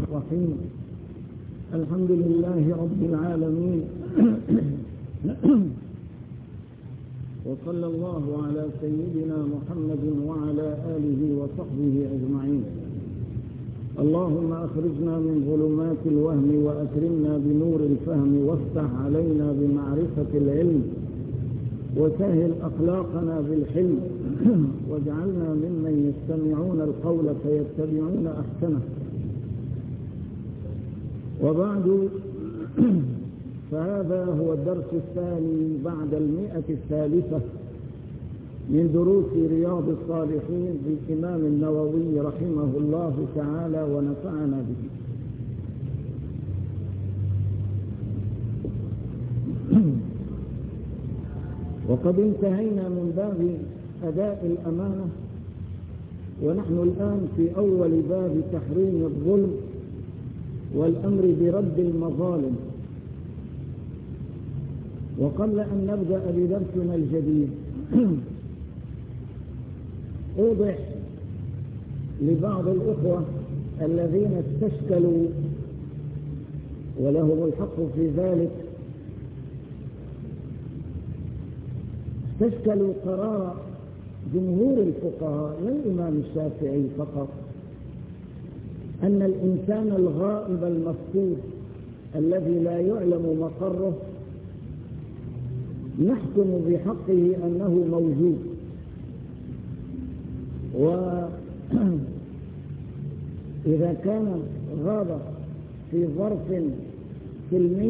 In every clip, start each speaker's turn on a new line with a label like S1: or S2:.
S1: الرحيم. الحمد لله رب العالمين وصلى الله على سيدنا محمد وعلى آله وصحبه أجمعين. اللهم أخرجنا من ظلمات الوهم وأكرمنا بنور الفهم وافتح علينا بمعرفة العلم وسهل أخلاقنا بالحلم واجعلنا ممن يستمعون القول فيتبعون أحسنه. وبعد، فهذا هو الدرس الثاني بعد 100 من دروس رياض الصالحين للإمام النووي رحمه الله تعالى ونفعنا به. وقد انتهينا من باب أداء الأمانة، ونحن الآن في أول باب تحريم الظلم والأمر برد المظالم. وقبل أن نبدأ بدرسنا الجديد أوضح لبعض الإخوة الذين استشكلوا ولهم الحق في ذلك، استشكلوا قرار جمهور الفقهاء للإمام الشافعي فقط أن الإنسان الغائب المفقود الذي لا يعلم مقره نحكم بحقه أنه موجود، وإذا كان غاب في ظرف سلمي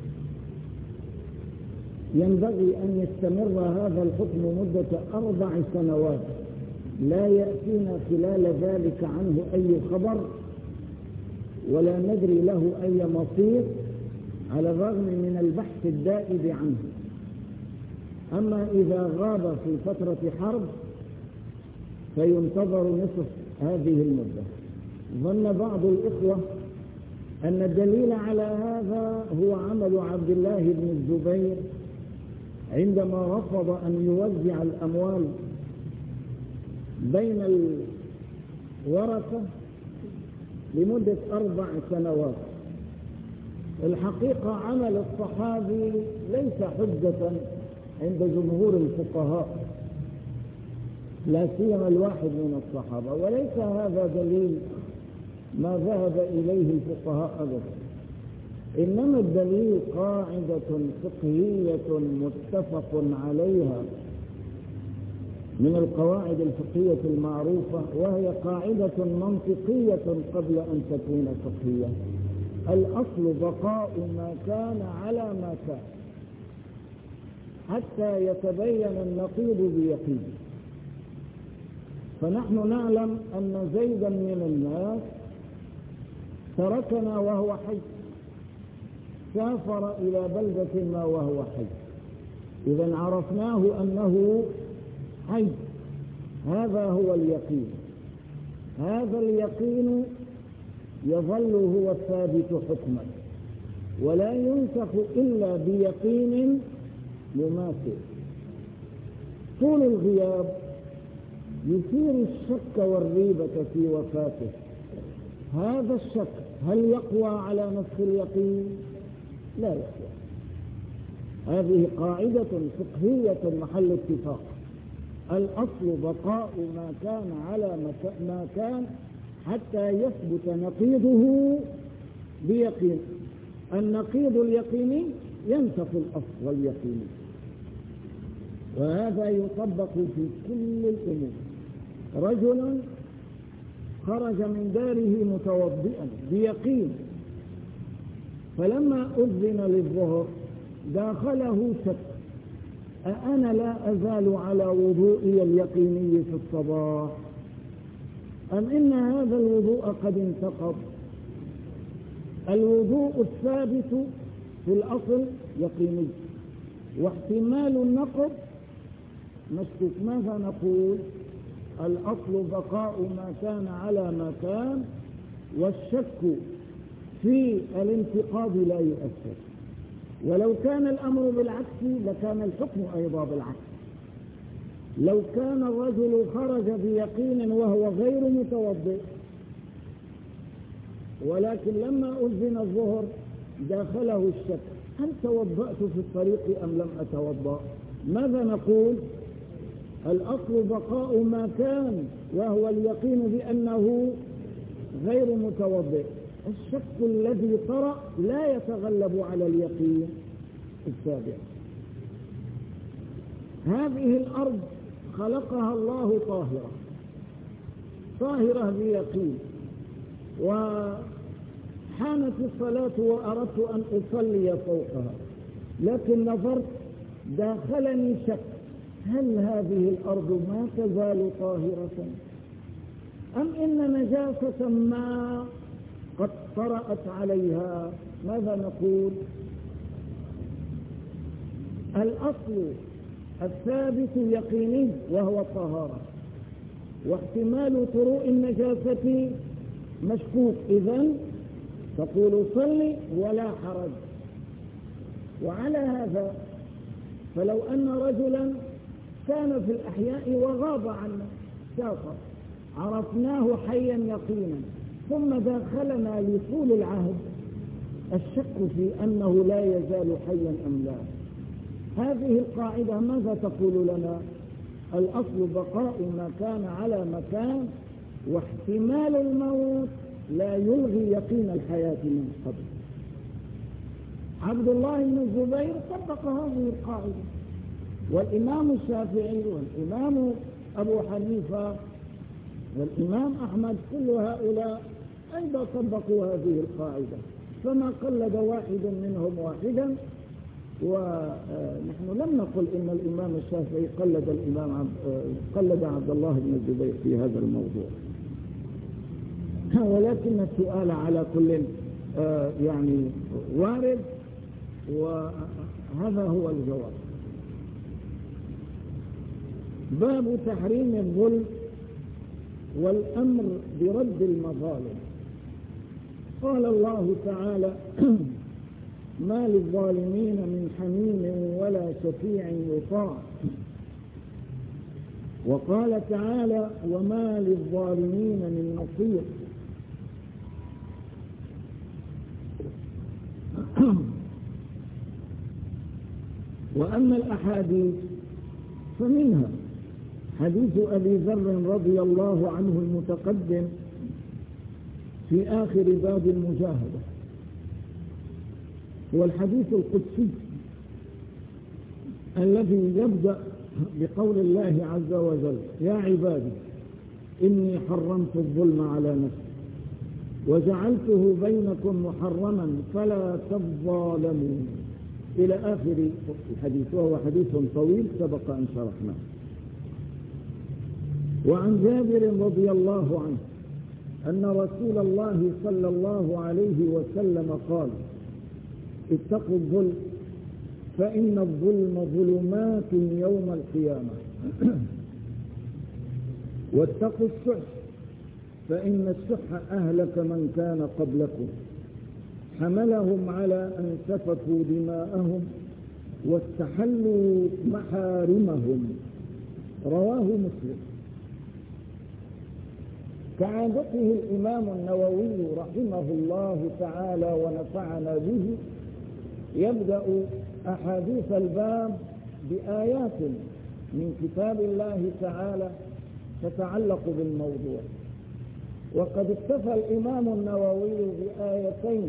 S1: ينبغي أن يستمر هذا الحكم مدة 4 سنوات لا يأتينا خلال ذلك عنه أي خبر ولا ندري له أي مصير، على الرغم من البحث الدائب عنه. أما إذا غاب في فترة حرب فينتظر نصف هذه المدة. ظن بعض الإخوة أن الدليل على هذا هو عمل عبد الله بن الزبير عندما رفض أن يوزع الأموال بين الورثة لمدة 4 سنوات. الحقيقة عمل الصحابي ليس حجة عند جمهور الفقهاء، لا سيما الواحد من الصحابة، وليس هذا دليل ما ذهب إليه الفقهاء أبدا، إنما الدليل قاعدة فقهية متفق عليها من القواعد الفقهية المعروفة، وهي قاعدة منطقية قبل أن تكون فقهية. الأصل بقاء ما كان على ما كان حتى يتبين النقيض بيقين. فنحن نعلم أن زيدا من الناس تركنا وهو حي، سافر إلى بلدة ما وهو حي، إذا عرفناه أنه حي. هذا هو اليقين. هذا اليقين يظل هو الثابت حكما ولا ينسخ إلا بيقين مماثل. طول الغياب يثير الشك والريبة في وفاته. هذا الشك هل يقوى على نسخ اليقين؟ لا يقوى. هذه قاعدة فقهية محل اتفاق. الأصل بقاء ما كان على ما كان حتى يثبت نقيضه بيقين. النقيض اليقيني ينسخ الأصل واليقيني، وهذا يطبق في كل الأمور. رجل خرج من داره متوضئا بيقين، فلما أذن للظهر داخله شك: أأنا لا أزال على وضوئي اليقيني في الصباح أم إن هذا الوضوء قد انتقض؟ الوضوء الثابت في الأصل يقيني، واحتمال النقض مشكوك. ماذا نقول؟ الأصل بقاء ما كان على ما كان، والشك في الانتقاض لا يؤثر. ولو كان الأمر بالعكس لكان الحكم أيضا بالعكس. لو كان الرجل خرج بيقين وهو غير متوضئ ولكن لما أذن الظهر داخله الشك: هل توضأت في الطريق أم لم أتوضأ؟ ماذا نقول؟ الأصل بقاء ما كان، وهو اليقين بأنه غير متوضئ. الشك الذي طرأ لا يتغلب على اليقين السابق. هذه الأرض خلقها الله طاهرة، طاهرة بيقين، وحانت الصلاة وأردت أن أصلي فوقها، لكن نظرت داخلني شك: هل هذه الأرض ما تزال طاهرة أم إن نجاسة ما قد طرأت عليها؟ ماذا نقول؟ الأصل الثابت يقيني وهو الطهارة، واحتمال طروء النجاسة مشكوك، إذن تقول صلي ولا حرج. وعلى هذا فلو أن رجلا كان في الأحياء وغاب عنا، سافر، عرفناه حيا يقينا، ثم داخلنا لطول العهد الشك في أنه لا يزال حيا أم لا. هذه القاعدة ماذا تقول لنا؟ الأصل بقاء ما كان على مكان، واحتمال الموت لا يلغي يقين الحياة من قبل. عبد الله بن الزبير طبق هذه القاعدة، والإمام الشافعي والإمام أبو حنيفة والإمام أحمد كل هؤلاء أيضا طبقوا هذه القاعدة، فما قلد واحد منهم واحدا. ونحن لم نقل إن الإمام الشافعي قلد عبد الله بن الزبير في هذا الموضوع، ولكن السؤال على كل يعني وارد، وهذا هو الجواب. باب تحريم الظلم والأمر برد المظالم. قال الله تعالى: ما للظالمين من حميم ولا شفيع يطاع. وقال تعالى: وما للظالمين من نصير. وأما الأحاديث فمنها حديث أبي ذر رضي الله عنه المتقدم في آخر باب المجاهدة، هو الحديث القدسي الذي يبدأ بقول الله عز وجل: يا عبادي إني حرمت الظلم على نفسي وجعلته بينكم محرما فلا تظالموا، إلى آخر الحديث، وهو حديث طويل سبق أن شرحناه. وعن جابر رضي الله عنه أن رسول الله صلى الله عليه وسلم قال: اتقوا الظلم فإن الظلم ظلمات يوم القيامة، واتقوا السحت فإن السحت أهلك من كان قبلكم، حملهم على أن سفكوا دماءهم واستحلوا محارمهم. رواه مسلم. كعادته الإمام النووي رحمه الله تعالى ونفعنا به يبدأ أحاديث الباب بآيات من كتاب الله تعالى تتعلق بالموضوع، وقد اكتفى الإمام النووي بآيتين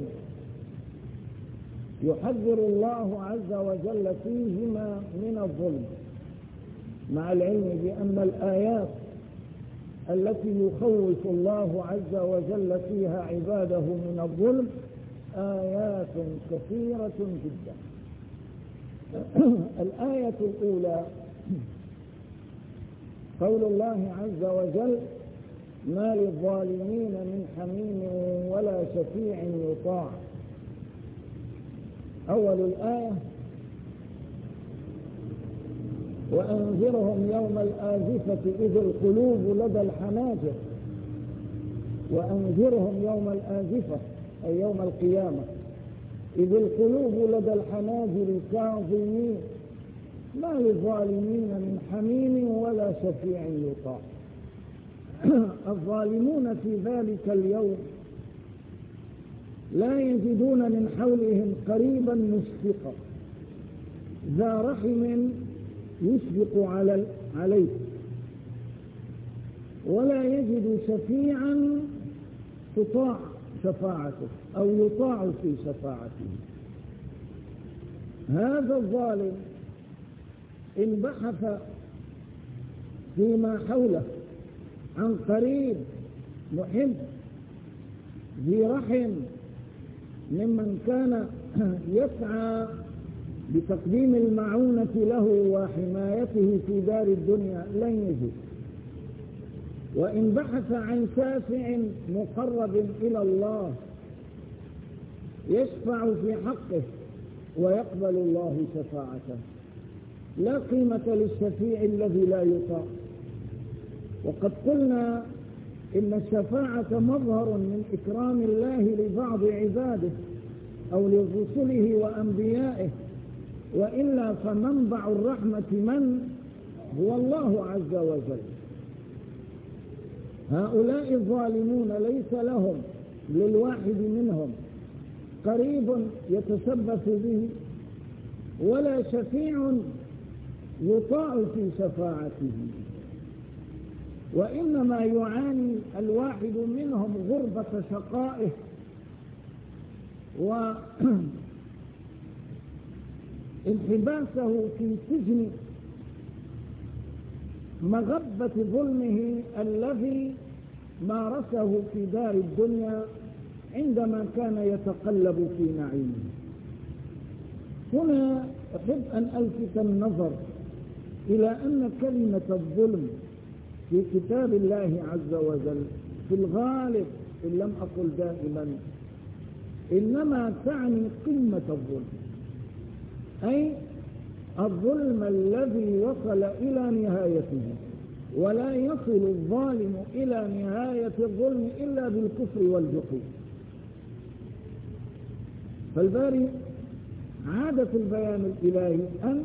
S1: يحذر الله عز وجل فيهما من الظلم، مع العلم بأن الآيات التي يخوف الله عز وجل فيها عباده من الظلم آيات كثيرة جدا. الآية الأولى قول الله عز وجل: ما للظالمين من حميم ولا شفيع يطاع. أول الآية: وأنذرهم يوم الآزفة إذ القلوب لدى الحناجر. وأنذرهم يوم الآزفة أي يوم القيامة إذ القلوب لدى الحناجر كاظمين ما للظالمين من حميم ولا شفيع يطاع. الظالمون في ذلك اليوم لا يجدون من حولهم قريبا مشفقا ذا رحم يشفق عليه، ولا يجد شفيعا تطاع شفاعته أو يطاع في شفاعته. هذا الظالم إن بحث فيما حوله عن قريب محب ذي رحم ممن كان يسعى بتقديم المعونة له وحمايته في دار الدنيا لن يجد. وإن بحث عن شافع مقرب إلى الله يشفع في حقه ويقبل الله شفاعته، لا قيمة للشفيع الذي لا يطاع. وقد قلنا إن الشفاعة مظهر من إكرام الله لبعض عباده أو لرسله وأنبيائه، وإلا فمنبع الرحمة من هو الله عز وجل. هؤلاء الظالمون ليس لهم للواحد منهم قريب يتشبث به ولا شفيع يطاع في شفاعته، وإنما يعاني الواحد منهم غربة شقائه وانحباسه في سجن مغبة ظلمه الذي مارسه في دار الدنيا عندما كان يتقلب في نعيمه. هنا أحب أن ألفت النظر إلى أن كلمة الظلم في كتاب الله عز وجل في الغالب إن لم أقل دائما إنما تعني قمة الظلم، أي الظلم الذي وصل إلى نهايته، ولا يصل الظالم إلى نهاية الظلم إلا بالكفر والجحود. فالباري عادة البيان الإلهي أن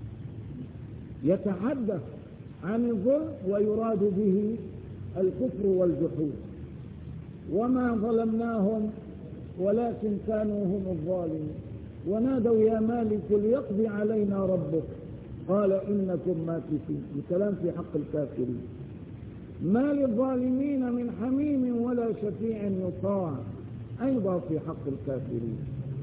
S1: يتحدث عن الظلم ويراد به الكفر والجحود. وما ظلمناهم ولكن كانوا هم الظالمين، ونادوا يا مالك ليقضي علينا ربك قال إنكم ماكثون. الكلام في حق الكافرين. ما للظالمين من حميم ولا شفيع يطاع، أيضا في حق الكافرين.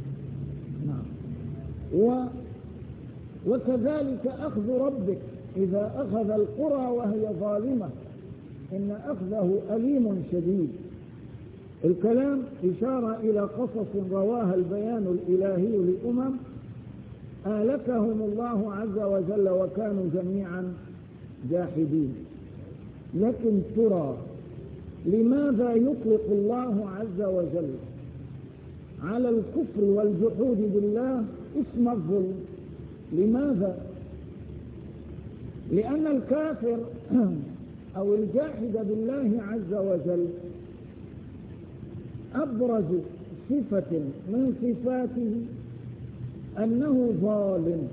S1: وكذلك أخذ ربك إذا أخذ القرى وهي ظالمة إن أخذه أليم شديد. الكلام إشارة إلى قصص رواها البيان الإلهي لأمم أهلكهم الله عز وجل وكانوا جميعا جاحدين. لكن ترى لماذا يطلق الله عز وجل على الكفر والجحود بالله اسم الظلم؟ لماذا؟ لأن الكافر أو الجاحد بالله عز وجل أبرز صفة من صفاته أنه ظالم،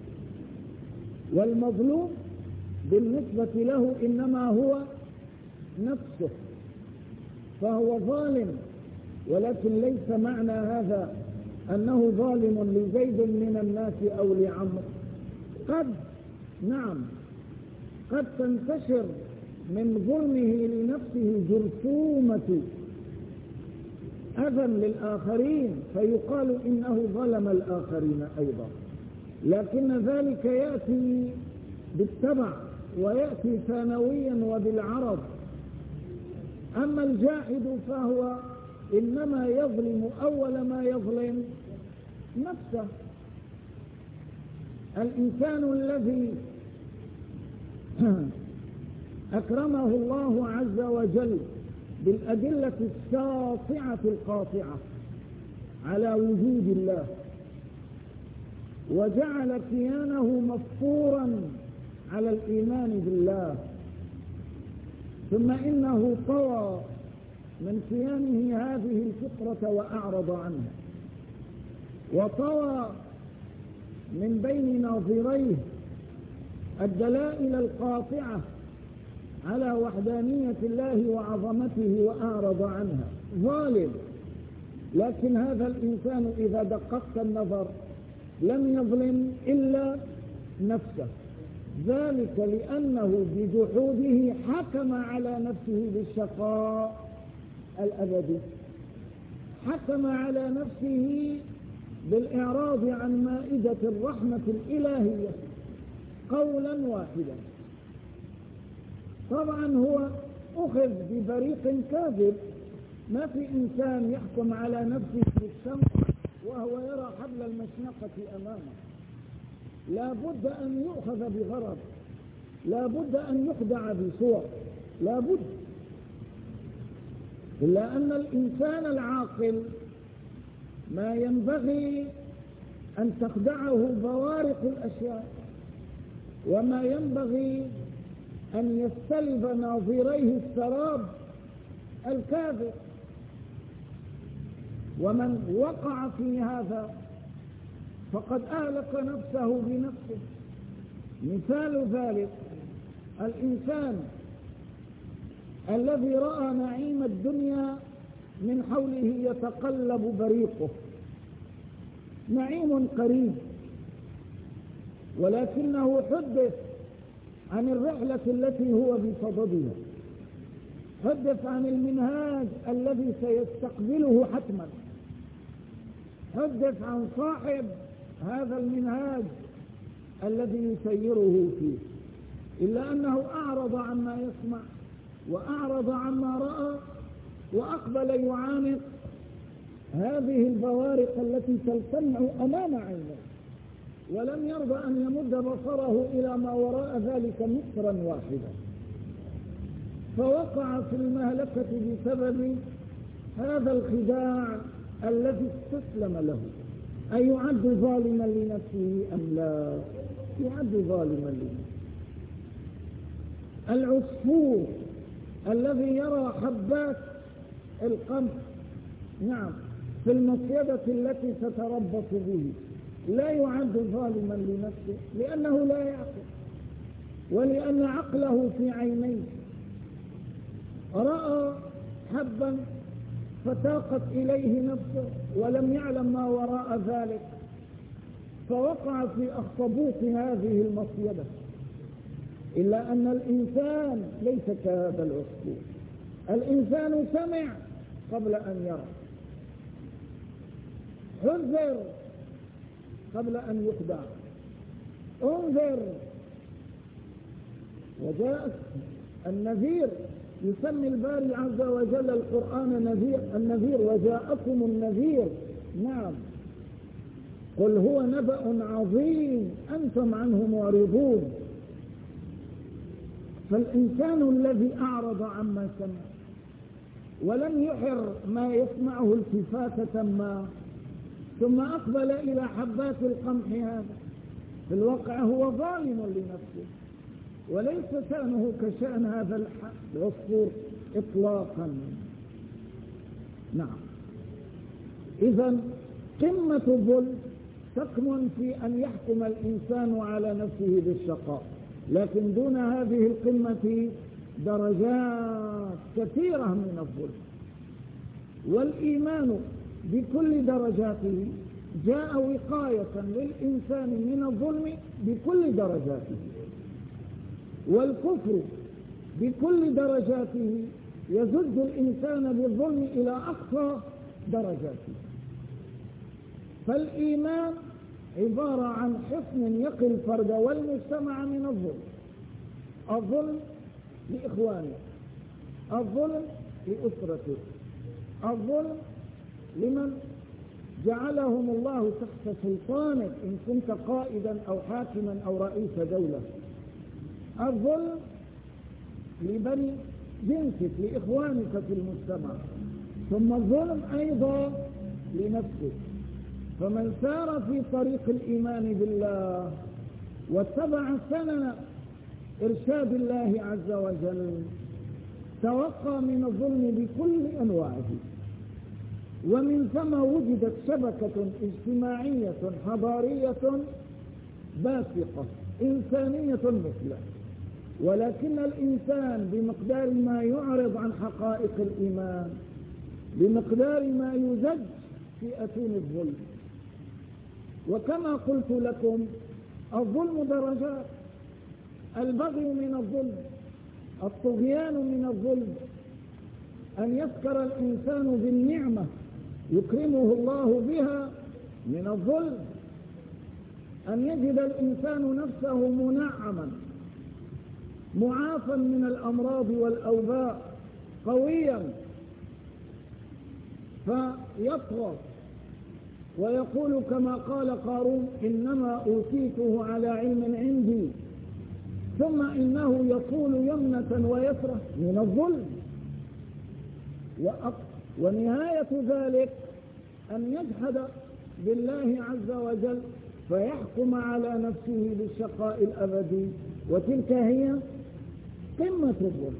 S1: والمظلوم بالنسبة له إنما هو نفسه، فهو ظالم. ولكن ليس معنى هذا أنه ظالم لزيد من الناس أو لعمر. قد تنتشر من ظلمه لنفسه جرثومة أذى للآخرين فيقال إنه ظلم الآخرين أيضا، لكن ذلك يأتي بالتبع ويأتي ثانويا وبالعرض. أما الجاحد فهو إنما يظلم أول ما يظلم نفسه. الإنسان الذي أكرمه الله عز وجل بالأدلة الساطعة القاطعة على وجود الله وجعل كيانه مفطورا على الإيمان بالله، ثم إنه طوى من كيانه هذه الفطرة وأعرض عنها، وطوى من بين ناظريه الدلائل القاطعة على وحدانية الله وعظمته وأعرض عنها. ظالم لكن هذا الإنسان إذا دققت النظر لم يظلم إلا نفسه، ذلك لأنه بجحوده حكم على نفسه بالشقاء الأبدي، حكم على نفسه بالإعراض عن مائدة الرحمة الإلهية قولا واحدا. طبعا هو أخذ ببريق كاذب، ما في إنسان يحكم على نفسه بالشمس وهو يرى حبل المشنقة أمامه، لا بد أن يؤخذ بغرض، لا بد أن يخدع بصور، لا بد. إلا أن الإنسان العاقل ما ينبغي أن تخدعه بوارق الأشياء، وما ينبغي أن يستلب ناظريه السراب الكاذب. ومن وقع في هذا فقد أهلك نفسه بنفسه. مثال ذلك الإنسان الذي رأى نعيم الدنيا من حوله يتقلب بريقه، نعيم قريب، ولكنه حدث عن الرحلة التي هو بصددها، حدث عن المنهاج الذي سيستقبله حتما، حدث عن صاحب هذا المنهاج الذي يسيره فيه، إلا أنه أعرض عما يسمع وأعرض عما رأى وأقبل يعانق هذه البوارق التي تلتمع أمام عينه، ولم يرضى أن يمد بصره إلى ما وراء ذلك مترا واحدا، فوقع في المهلكة بسبب هذا الخداع الذي استسلم له. أيعد ظالما لنفسه أم لا؟ يعد ظالما لنفسه. العصفور الذي يرى حبات القمح نعم في المصيدة التي تتربص به لا يعد ظالما لنفسه، لأنه لا يعقل، ولأن عقله في عينيه. رأى حبا فتاقت إليه نفسه ولم يعلم ما وراء ذلك، فوقع في أخطبوط هذه المصيدة. إلا أن الإنسان ليس كهذا العصفور، الإنسان سمع قبل أن يرى، حذر قبل أن يخدع، انذر. وجاء النذير، يسمي الباري عز وجل القرآن النذير، وجاءكم النذير. نعم، قل هو نبأ عظيم أنتم عنه معرضون. فالإنسان الذي أعرض عما سمع ولم يحر ما يسمعه التفاتة ما، ثم أقبل إلى حبات القمح هذا، في الواقع هو ظالم لنفسه، وليس شأنه كشأن هذا العصفور إطلاقا. نعم، إذن قمة الظلم تكمن في أن يحكم الإنسان على نفسه بالشقاء، لكن دون هذه القمة درجات كثيرة من الظلم. والإيمان بكل درجاته جاء وقاية للإنسان من الظلم بكل درجاته، والكفر بكل درجاته يزج الإنسان بالظلم إلى أقصى درجاته. فالإيمان عبارة عن حصن يقي الفرد والمجتمع من الظلم. الظلم لإخوانه، الظلم لأسرته، الظلم لمن جعلهم الله تحت سلطانك إن كنت قائدا أو حاكما أو رئيس دولة، الظلم لبني جنسك لإخوانك في المجتمع، ثم الظلم أيضا لنفسك. فمن سار في طريق الإيمان بالله واتبع سنن إرشاد الله عز وجل توقى من الظلم بكل أنواعه. ومن ثم وجدت شبكة اجتماعية حضارية باسقة إنسانية مثلى، ولكن الإنسان بمقدار ما يعرض عن حقائق الإيمان بمقدار ما يزج في أتون الظلم. وكما قلت لكم الظلم درجات، البغي من الظلم، الطغيان من الظلم، أن يذكر الإنسان بالنعمة يكرمه الله بها من الظلم، أن يجد الإنسان نفسه منعما معافا من الأمراض والأوباء قويا فيطغى ويقول كما قال قارون إنما أوتيته على علم عندي، ثم إنه يقول يمنة ويسرة من الظلم. ونهاية ذلك أن يجحد بالله عز وجل فيحكم على نفسه بالشقاء الأبدي، وتلك هي قمة الظلم.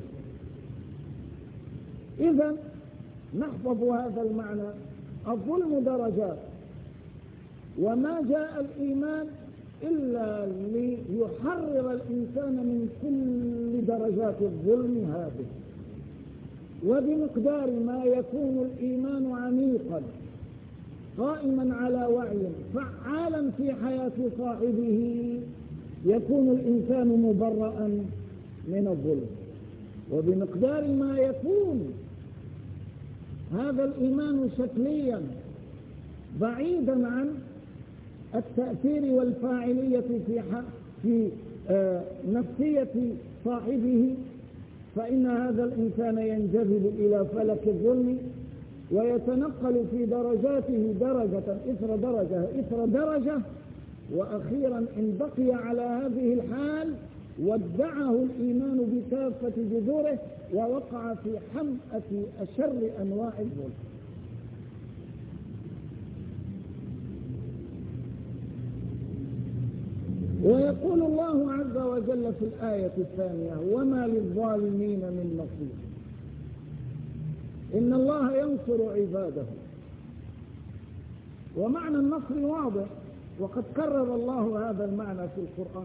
S1: إذن نحفظ هذا المعنى، الظلم درجات، وما جاء الإيمان إلا ليحرر الإنسان من كل درجات الظلم هذه. وبمقدار ما يكون الإيمان عميقا قائما على وعي فعالا في حياة صاحبه يكون الإنسان مبرأ من الظلم. وبمقدار ما يكون هذا الإيمان شكليا بعيدا عن التأثير والفاعلية في نفسية صاحبه، فإن هذا الإنسان ينجذب إلى فلك الظلم ويتنقل في درجاته درجة إثر درجة إثر درجة، وأخيرا إن بقي على هذه الحال ودعه الإيمان بكافة جذوره ووقع في حمأة أشر أنواع الظلم. ويقول الله عز وجل في الآية الثانية وما للظالمين من نصير. إن الله ينصر عباده، ومعنى النصر واضح وقد كرر الله هذا المعنى في القرآن.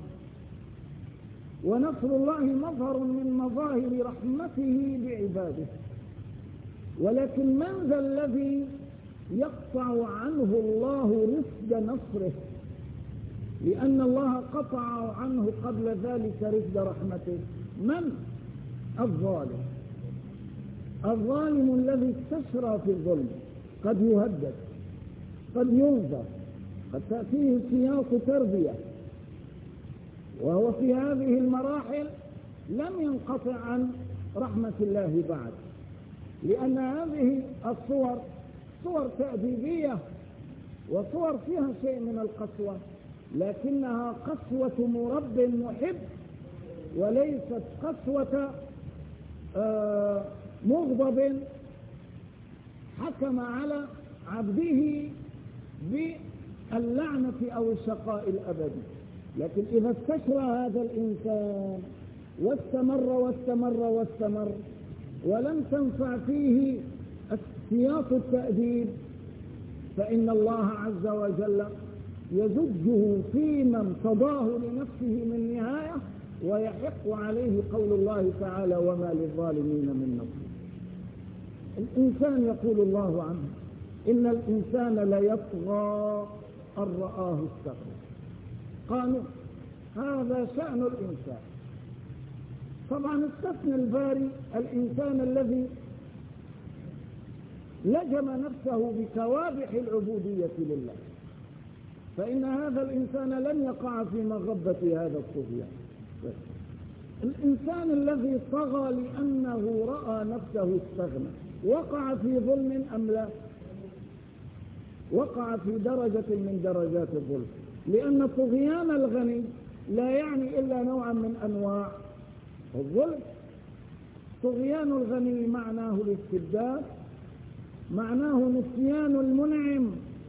S1: ونصر الله مظهر من مظاهر رحمته بعباده، ولكن من ذا الذي يقطع عنه الله رفد نصره؟ لأن الله قطع عنه قبل ذلك رفد رحمته. من؟ الظالم. الظالم الذي استشرى في الظلم قد يهدد، قد ينذر، قد تأتيه سياق تربية، وهو في هذه المراحل لم ينقطع عن رحمة الله بعد، لأن هذه الصور صور تأديبية وصور فيها شيء من القسوة، لكنها قسوة مرب محب وليست قسوة مغضب حكم على عبده باللعنة أو الشقاء الأبدي. لكن إذا استشرى هذا الإنسان واستمر ولم تنفع فيه سياق التأديب، فإن الله عز وجل يزجه فيما ارتضاه لنفسه من نهاية، ويحق عليه قول الله تعالى وما للظالمين من نصير. الإنسان يقول الله عنه إن الإنسان ليطغى أن رآه استغنى. قالوا هذا شأن الإنسان. طبعا استثنى الباري الإنسان الذي لجم نفسه بكوابح العبودية لله، فإن هذا الإنسان لن يقع في مغبة هذا الطغيان. الإنسان الذي طغى لأنه رأى نفسه استغنى وقع في ظلم أم لا؟ وقع في درجة من درجات الظلم، لأن طغيان الغني لا يعني إلا نوعا من أنواع الظلم. طغيان الغني معناه الاستبداد، معناه نسيان المنعم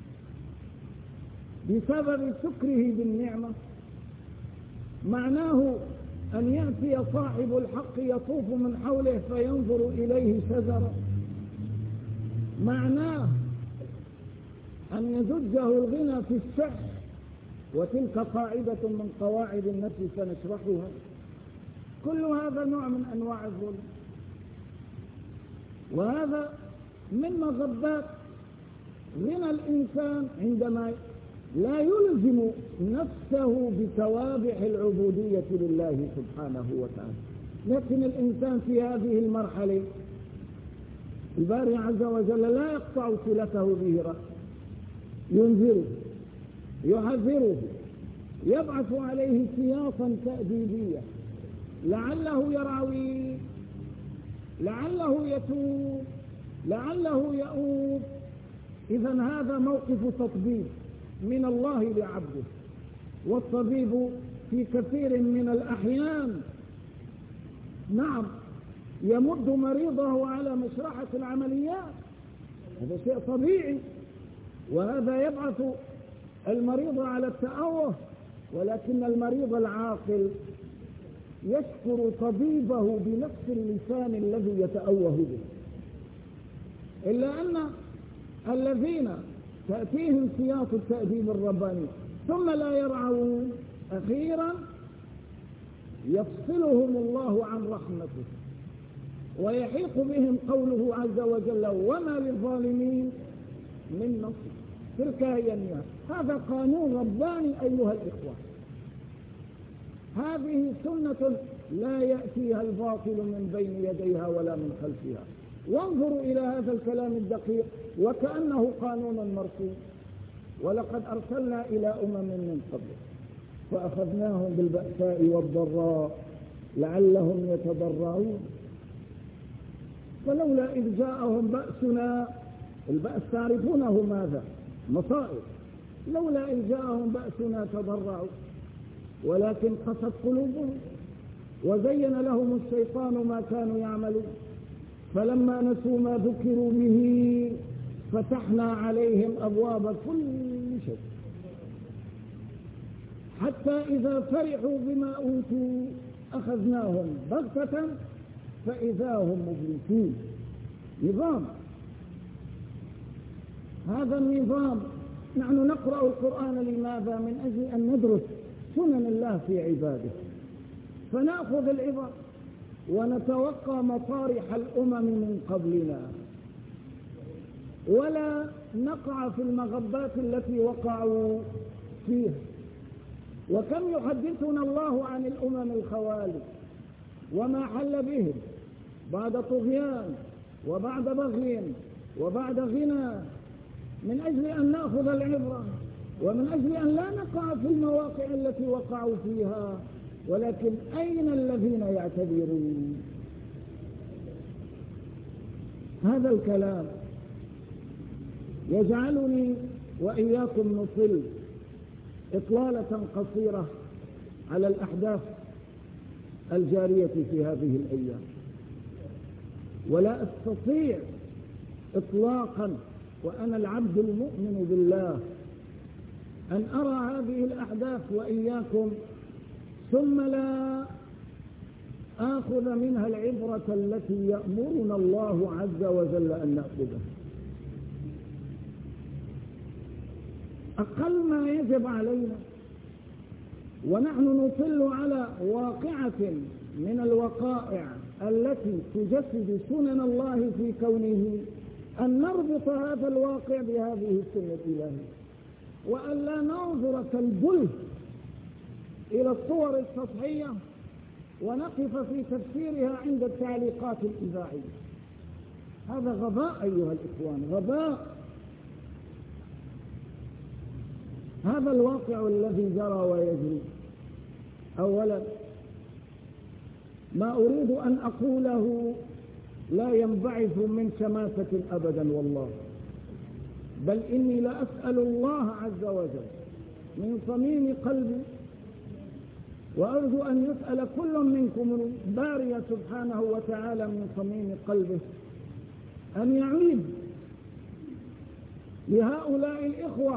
S1: بسبب سكره بالنعمة، معناه أن يأتي صاحب الحق يطوف من حوله فينظر إليه شجرا، معناه أن يزجه الغنى في الشح، وتلك قاعدة من قواعد النفس سنشرحها. كل هذا نوع من أنواع الظلم، وهذا من مغبات غنى الإنسان عندما لا يلزم نفسه بتوابع العبودية لله سبحانه وتعالى. لكن الإنسان في هذه المرحلة الباري عز وجل لا يقطع صلته به رأس، ينذره، يحذره، يبعث عليه سياطا تأديبية لعله يرعوي، لعله يتوب، لعله يؤوب. إذا هذا موقف تطبيب من الله لعبده. والطبيب في كثير من الأحيان نعم يمد مريضه على مشرحة العمليات، هذا شيء طبيعي، وهذا يبعث المريض على التأوه. ولكن المريض العاقل يشكر طبيبه بنفس اللسان الذي يتأوه به. إلا أن الذين تأتيهم سياط التأديب الرباني ثم لا يرعون، أخيرا يفصلهم الله عن رحمته ويحيق بهم قوله عز وجل وما للظالمين من نصر. تلك هي النهاية. هذا قانون رباني أيها الإخوة، هذه سنة لا يأتيها الباطل من بين يديها ولا من خلفها. وانظروا إلى هذا الكلام الدقيق وكأنه قانون مرسوم. ولقد أرسلنا إلى من قبل فأخذناهم بالبأساء والضراء لعلهم يتضرعون. فلولا إذ جاءهم بأسنا، البأس تعرفونه ماذا؟ مصائب. لولا إذ جاءهم بأسنا تضرعوا ولكن قست قلوبهم وزين لهم الشيطان ما كانوا يعملون فلما نسوا ما ذكروا به فتحنا عليهم أبواب كل شيء حتى إذا فرحوا بما أوتوا أخذناهم بغتة فإذا هم مبلسون. نظام، هذا النظام. نحن نقرأ القرآن لماذا؟ من أجل أن ندرس سنن الله في عباده، فنأخذ العبر ونتوقع مطارح الأمم من قبلنا ولا نقع في المغبات التي وقعوا فيها. وكم يحدثنا الله عن الأمم الخوالي وما حل بهم بعد طغيان وبعد بغي وبعد غنى، من أجل أن نأخذ العبرة ومن أجل أن لا نقع في المواقع التي وقعوا فيها. ولكن أين الذين يعتبرون؟ هذا الكلام يجعلني وإياكم نصل إطلالة قصيرة على الأحداث الجارية في هذه الأيام، ولا أستطيع إطلاقا وأنا العبد المؤمن بالله أن أرى هذه الأحداث وإياكم ثم لا آخذ منها العبرة التي يأمرنا الله عز وجل أن نأخذها. أقل ما يجب علينا ونحن نطل على واقعة من الوقائع التي تجسد سنن الله في كونه أن نربط هذا الواقع بهذه السنة الإلهية، وأن لا ننظر كالبله إلى الصور السطحية ونقف في تفسيرها عند التعليقات الإذاعية. هذا غباء أيها الإخوان، غباء. هذا الواقع الذي جرى ويجري، أولا ما أريد أن أقوله لا ينبعث من شماتة أبدا والله، بل إني لأسأل الله عز وجل من صميم قلبي، وأرجو أن يسأل كل منكم الباري سبحانه وتعالى من صميم قلبه أن يعيد لهؤلاء الإخوة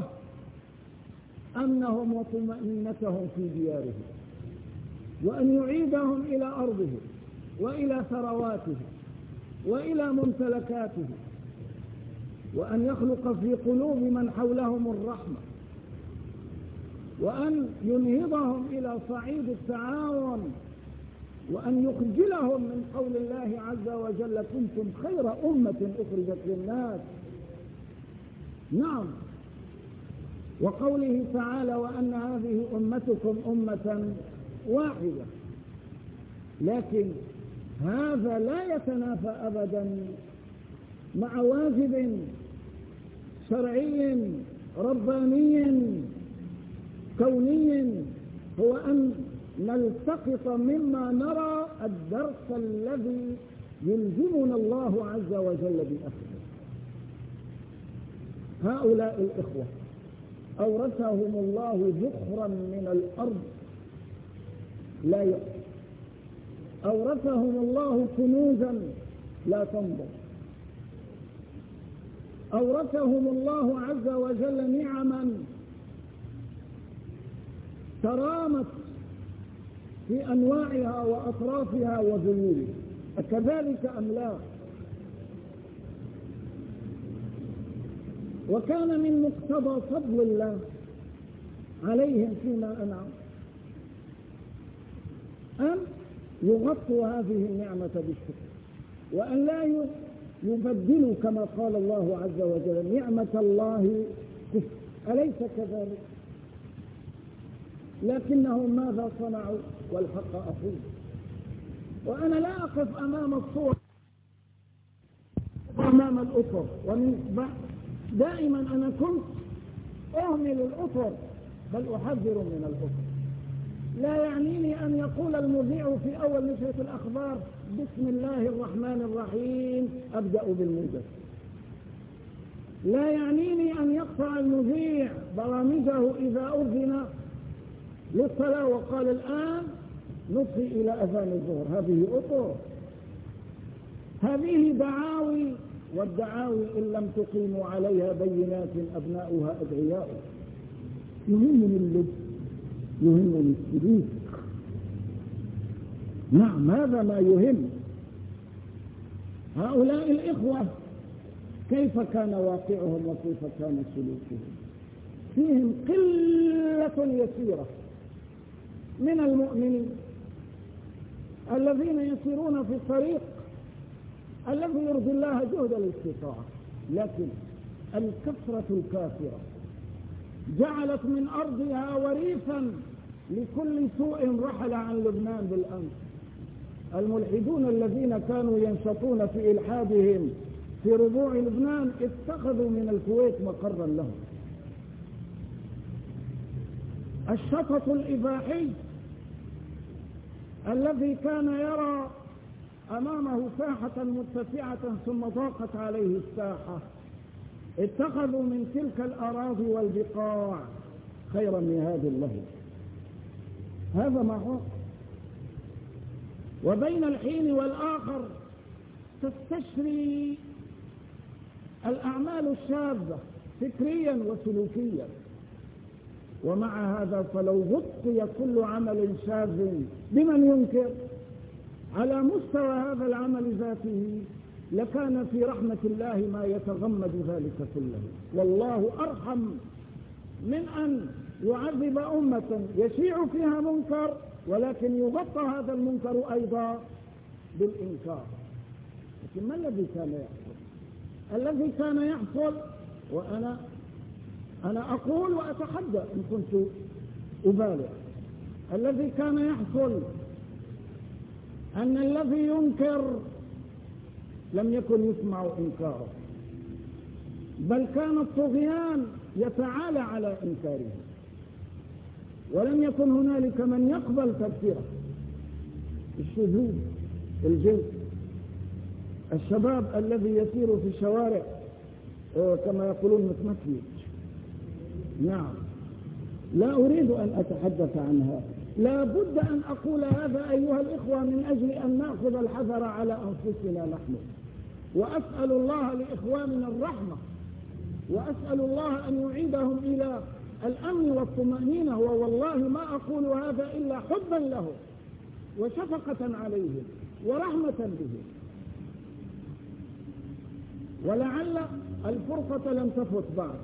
S1: أمنهم وطمأنينتهم في ديارهم، وأن يعيدهم إلى أرضهم وإلى ثرواتهم وإلى ممتلكاتهم، وأن يخلق في قلوب من حولهم الرحمة، وأن ينهضهم إلى صعيد التعاون وأن يخجلهم من قول الله عز وجل كنتم خير أمة أخرجت للناس. نعم، وقوله تعالى وأن هذه أمتكم أمة واحدة. لكن هذا لا يتنافى أبدا مع واجب شرعي رباني كوني، هو أن نلتقط مما نرى الدرس الذي يلزمنا الله عز وجل بأخذه. هؤلاء الإخوة أورثهم الله ذخرا من الأرض لا يؤكل، أورثهم الله كنوزا لا تنضب، أورثهم الله عز وجل نعما ترامت في أنواعها وأطرافها وذيولها، أكذلك أم لا؟ وكان من مقتضى فضل الله عليهم فيما أنعم أن يغطوا هذه النعمة بالشكر، وأن لا يبدلوا كما قال الله عز وجل نعمة الله كفر، أليس كذلك؟ لكنهم ماذا صنعوا؟ والحق أقول، وأنا لا أقف أمام الصور أمام الأطر، دائما أنا كنت أهمل الأطر بل أحذر من الأطر. لا يعنيني أن يقول المذيع في أول نشرة الأخبار بسم الله الرحمن الرحيم أبدأ بالموجز، لا يعنيني أن يقطع المذيع برامجه إذا أذن للصلاة وقال الآن نصغي إلى أذان الظهر. هذه أطر، هذه دعاوي، والدعاوي إن لم تقيموا عليها بينات أبناؤها أدعياء. يهمني اللب، يهمني السلوك. نعم، هذا ما يهم. هؤلاء الإخوة كيف كان واقعهم وكيف كان سلوكهم؟ فيهم قلة يسيرة من المؤمنين الذين يسيرون في الطريق الذي يرضي الله جهد الاستطاعة، لكن الكثرة الكافرة جعلت من أرضها وريفا لكل سوء رحل عن لبنان بالأمس. الملحدون الذين كانوا ينشطون في إلحادهم في ربوع لبنان اتخذوا من الكويت مقرا لهم. الشطط الإباحي الذي كان يرى أمامه ساحة متسعة ثم ضاقت عليه الساحة، اتخذوا من تلك الأراضي والبقاع خيرا من هذا اللهو. هذا ما هو. وبين الحين والآخر تستشري الأعمال الشاذة فكريا وسلوكيا، ومع هذا فلو غطي كل عمل شاذ بمن ينكر على مستوى هذا العمل ذاته لكان في رحمة الله ما يتغمد ذلك كله. والله أرحم من أن يعذب أمة يشيع فيها منكر ولكن يغطى هذا المنكر أيضا بالإنكار. لكن ما الذي كان يحصل؟ الذي كان يحصل، وأنا أقول وأتحدى إن كنت أبالغ، الذي كان يحصل أن الذي ينكر لم يكن يسمع إنكاره، بل كان الطغيان يتعالى على إنكاره، ولم يكن هنالك من يقبل تفسيره. الشذوذ، الجنس، الشباب الذي يسير في الشوارع كما يقولون متمكن. نعم، لا أريد أن أتحدث عنها، لا بد أن أقول هذا أيها الإخوة من أجل أن نأخذ الحذر على أنفسنا نحن. وأسأل الله لإخواننا الرحمة، وأسأل الله أن يعيدهم إلى الأمن والطمأنينة، ووالله ما أقول هذا إلا حبا لهم وشفقة عليهم ورحمة بهم. ولعل الفرصة لم تفت بعد،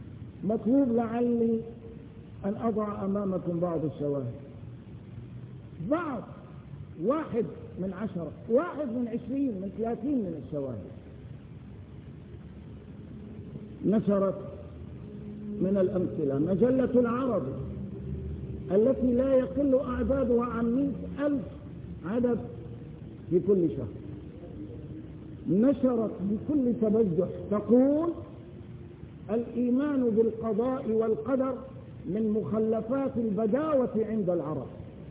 S1: مطلوب لعلي أن أضع أمامكم بعض الشواهد. بعض 1 من 10 1 من 20 من 30 من الشواهد نشرت من الأمثلة مجلة العرب التي لا يقل أعدادها عن 100,000 عدد في كل شهر، نشرت بكل تبجح تقول الإيمان بالقضاء والقدر من مخلفات البداوة عند العرب.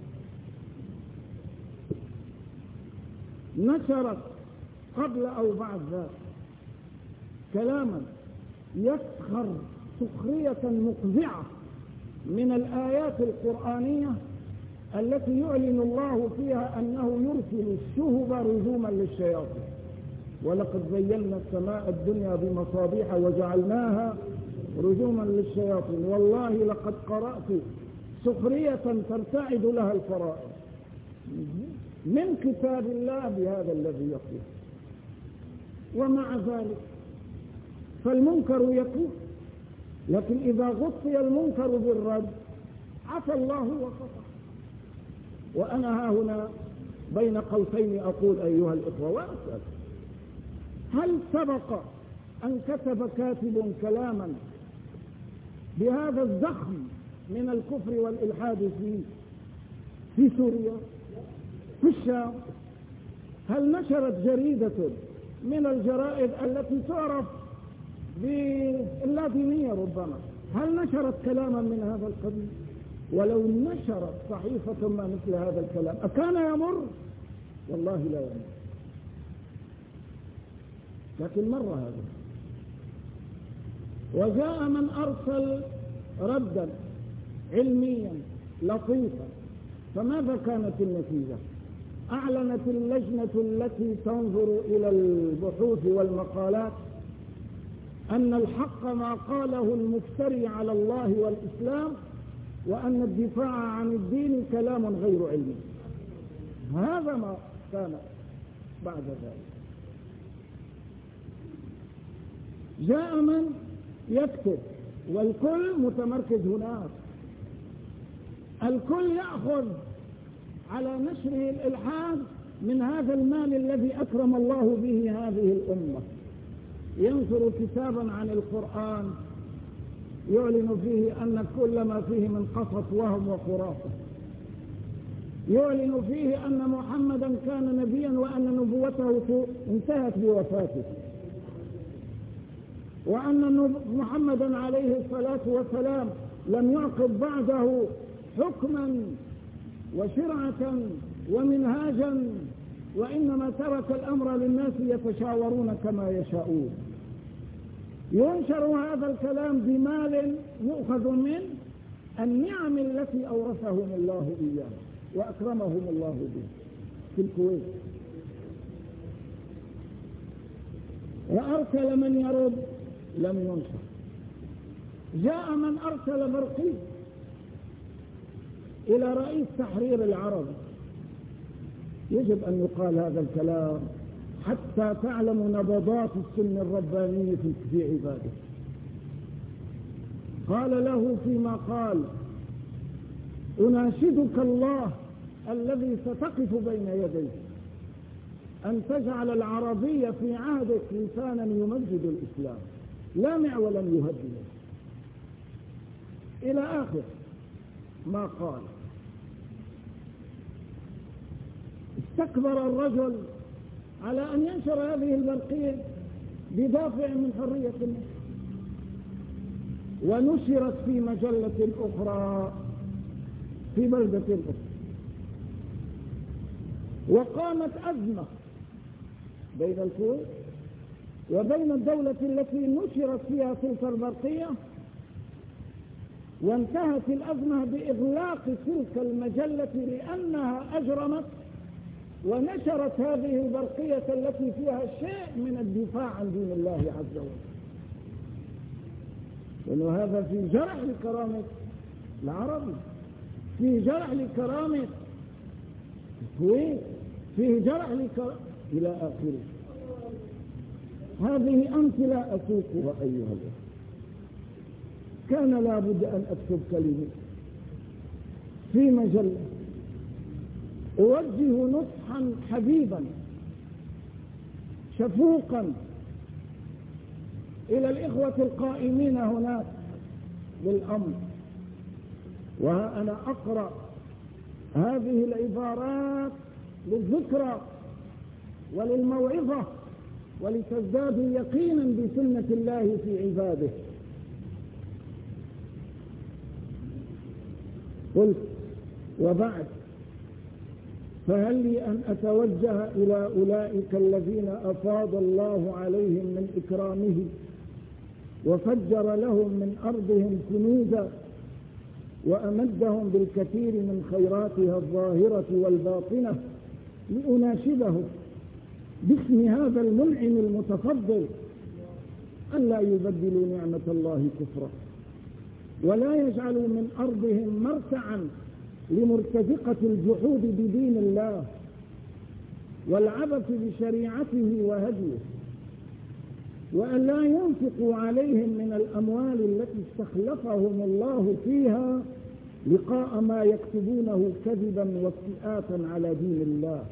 S1: نشرت قبل أو بعد ذلك كلاما يسخر سخرية مقزعة من الآيات القرآنية التي يعلن الله فيها أنه يرسل الشهب رجوما للشياطين، ولقد زينا السماء الدنيا بمصابيح وجعلناها رجوما للشياطين، والله لقد قرأت سخرية ترتعد لها الفرائض من كتاب الله بهذا الذي يقول. ومع ذلك فالمنكر يكون، لكن إذا غطي المنكر بالرد عفى الله وصفح. وأنا ها هنا بين قوسين أقول أيها الإخوة وأسأل: هل سبق أن كتب كاتب كلاما بهذا الزخم من الكفر والإلحاد في سوريا، في الشام؟ هل نشرت جريدة من الجرائد التي تعرف باللادينية ربما، هل نشرت كلاما من هذا القبيل؟ ولو نشرت صحيفة ما مثل هذا الكلام أكان يمر؟ والله لا يمر. لكن مر هذا. وجاء من أرسل ردا علميا لطيفا، فماذا كانت النتيجة؟ أعلنت اللجنة التي تنظر إلى البحوث والمقالات أن الحق ما قاله المفتري على الله والإسلام، وأن الدفاع عن الدين كلام غير علمي. هذا ما كان بعد ذلك. جاء من يكتب والكل متمركز هناك، الكل يأخذ على نشره الإلحاد من هذا المال الذي أكرم الله به هذه الأمة. ينشر كتابا عن القرآن يعلن فيه أن كل ما فيه من قصص وهم وخرافة، يعلن فيه أن محمدا كان نبيا وأن نبوته انتهت بوفاته، وأن محمدا عليه الصلاة والسلام لم يعقب بعده حكما وشرعة ومنهاجا، وإنما ترك الأمر للناس يتشاورون كما يشاءون. ينشر هذا الكلام بمال يؤخذ من النعم التي أورثهم الله إياها وأكرمهم الله به في الكويت. وأرسل من يرد لم ينشر. جاء من أرسل برقي إلى رئيس تحرير العرب. يجب أن يقال هذا الكلام حتى تعلم نبضات السن الرباني في عباده. قال له فيما قال: أناشدك الله الذي ستقف بين يديه أن تجعل العربية في عهدك لسانا يمجد الإسلام لا معولا يهدمه، إلى آخر ما قال. استكبر الرجل على أن ينشر هذه البرقية بدافع من حرية النشر، ونشرت في مجلة أخرى في بلدة أخرى. وقامت أزمة بين الكويت وبين الدولة التي نشرت فيها تلك البرقية، وانتهت الأزمة بإغلاق تلك المجلة لأنها أجرمت ونشرت هذه البرقية التي فيها شيء من الدفاع عن دين الله عز وجل. لأنه هذا في جرح لكرامة العربي، في جرح لكرامة الكويت، فيه جرح إلى آخره. هذه أمثلة أسوقها أيها الأخوة. كان لابد أن أكتب كلمة في مجلة أوجه نصحا حبيبا شفوقا إلى الإخوة القائمين هناك بالأمر، وأنا أقرأ هذه العبارات للذكرى وللموعظة ولتزدادوا يقينا بسنة الله في عباده. قلت: وبعد، فهل لي أن أتوجه إلى أولئك الذين أفاض الله عليهم من إكرامه وفجر لهم من أرضهم كنوزا وأمدهم بالكثير من خيراتها الظاهرة والباطنة، لأناشده باسم هذا المنعم المتفضل ألا يبدلوا نعمة الله كفرا، ولا يجعلوا من أرضهم مرتعا لمرتزقة الجحود بدين الله والعبث بشريعته وهديه، وأن لا ينفقوا عليهم من الأموال التي استخلفهم الله فيها لقاء ما يكتبونه كذبا وافتئاتا على دين الله.